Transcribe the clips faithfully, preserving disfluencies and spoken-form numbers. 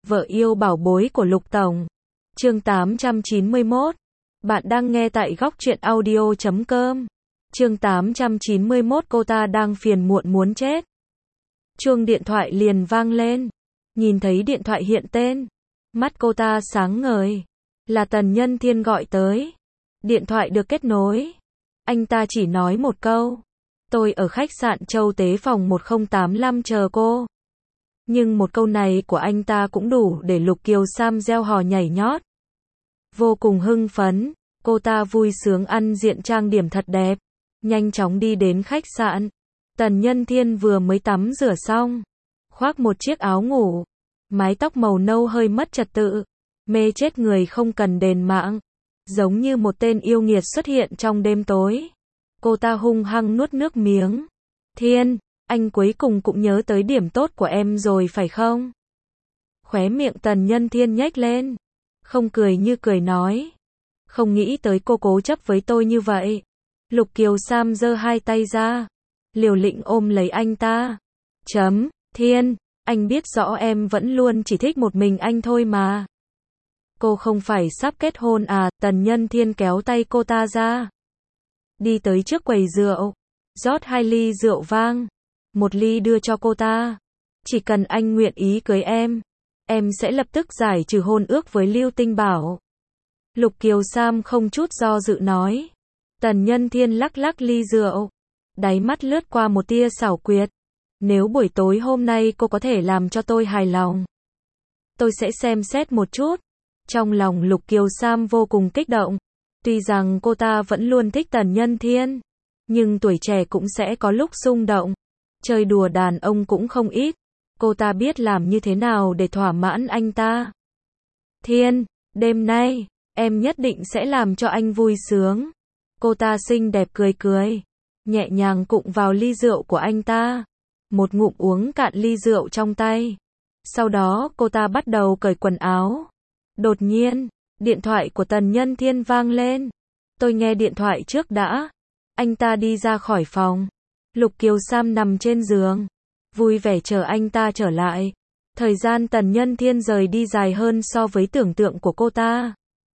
Vợ yêu bảo bối của Lục Tổng. Chương tám trăm chín mươi mốt. Bạn đang nghe tại góc truyện audio chấm com. Chương tám trăm chín mươi mốt. Cô ta đang phiền muộn muốn chết. Chuông điện thoại liền vang lên. Nhìn thấy điện thoại hiện tên, mắt cô ta sáng ngời. Là Tần Nhân Thiên gọi tới. Điện thoại được kết nối. Anh ta chỉ nói một câu: tôi ở khách sạn Châu Tế phòng một không tám lăm chờ cô. Nhưng một câu này của anh ta cũng đủ để Lục Kiều Sam reo hò nhảy nhót. Vô cùng hưng phấn, cô ta vui sướng ăn diện trang điểm thật đẹp, nhanh chóng đi đến khách sạn. Tần Nhân Thiên vừa mới tắm rửa xong, khoác một chiếc áo ngủ, mái tóc màu nâu hơi mất trật tự, mê chết người không cần đền mạng, giống như một tên yêu nghiệt xuất hiện trong đêm tối. Cô ta hung hăng nuốt nước miếng. Thiên, anh cuối cùng cũng nhớ tới điểm tốt của em rồi phải không? Khóe miệng Tần Nhân Thiên nhếch lên, không cười như cười nói. Không nghĩ tới cô cố chấp với tôi như vậy. Lục Kiều Sam giơ hai tay ra, liều lĩnh ôm lấy anh ta. Chấm, Thiên, anh biết rõ em vẫn luôn chỉ thích một mình anh thôi mà. Cô không phải sắp kết hôn à? Tần Nhân Thiên kéo tay cô ta ra, đi tới trước quầy rượu, rót hai ly rượu vang, một ly đưa cho cô ta. Chỉ cần anh nguyện ý cưới em, em sẽ lập tức giải trừ hôn ước với Lưu Tinh Bảo. Lục Kiều Sam không chút do dự nói. Tần Nhân Thiên lắc lắc ly rượu, đáy mắt lướt qua một tia xảo quyệt. Nếu buổi tối hôm nay cô có thể làm cho tôi hài lòng, tôi sẽ xem xét một chút. Trong lòng Lục Kiều Sam vô cùng kích động. Tuy rằng cô ta vẫn luôn thích Tần Nhân Thiên, nhưng tuổi trẻ cũng sẽ có lúc xung động. Chơi đùa đàn ông cũng không ít. Cô ta biết làm như thế nào để thỏa mãn anh ta. Thiên, đêm nay, em nhất định sẽ làm cho anh vui sướng. Cô ta xinh đẹp cười cười, nhẹ nhàng cụng vào ly rượu của anh ta. Một ngụm uống cạn ly rượu trong tay. Sau đó cô ta bắt đầu cởi quần áo. Đột nhiên, điện thoại của Tần Nhân Thiên vang lên. Tôi nghe điện thoại trước đã. Anh ta đi ra khỏi phòng. Lục Kiều Sam nằm trên giường, vui vẻ chờ anh ta trở lại. Thời gian Tần Nhân Thiên rời đi dài hơn so với tưởng tượng của cô ta.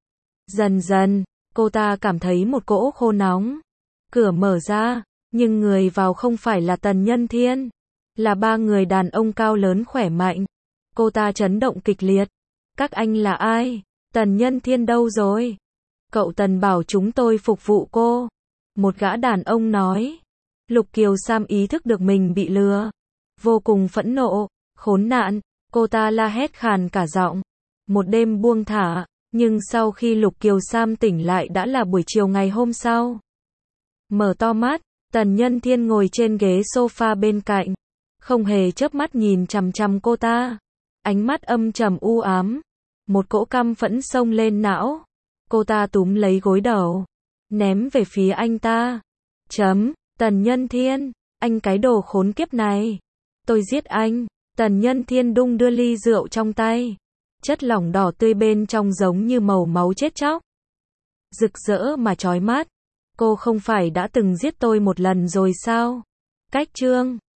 Dần dần, cô ta cảm thấy một cỗ khô nóng. Cửa mở ra, nhưng người vào không phải là Tần Nhân Thiên, là ba người đàn ông cao lớn khỏe mạnh. Cô ta chấn động kịch liệt. Các anh là ai? Tần Nhân Thiên đâu rồi? Cậu Tần bảo chúng tôi phục vụ cô. Một gã đàn ông nói. Lục Kiều Sam ý thức được mình bị lừa, vô cùng phẫn nộ. Khốn nạn, cô ta la hét khàn cả giọng. Một đêm buông thả, nhưng sau khi Lục Kiều Sam tỉnh lại đã là buổi chiều ngày hôm sau. Mở to mắt, Tần Nhân Thiên ngồi trên ghế sofa bên cạnh, không hề chớp mắt nhìn chằm chằm cô ta. Ánh mắt âm trầm u ám, một cỗ căm phẫn xông lên não. Cô ta túm lấy gối đầu, ném về phía anh ta. Chấm, Tần Nhân Thiên, anh cái đồ khốn kiếp này, tôi giết anh. Tần Nhân Thiên đung đưa ly rượu trong tay, chất lỏng đỏ tươi bên trong giống như màu máu chết chóc, rực rỡ mà chói mắt. Cô không phải đã từng giết tôi một lần rồi sao? Cách chương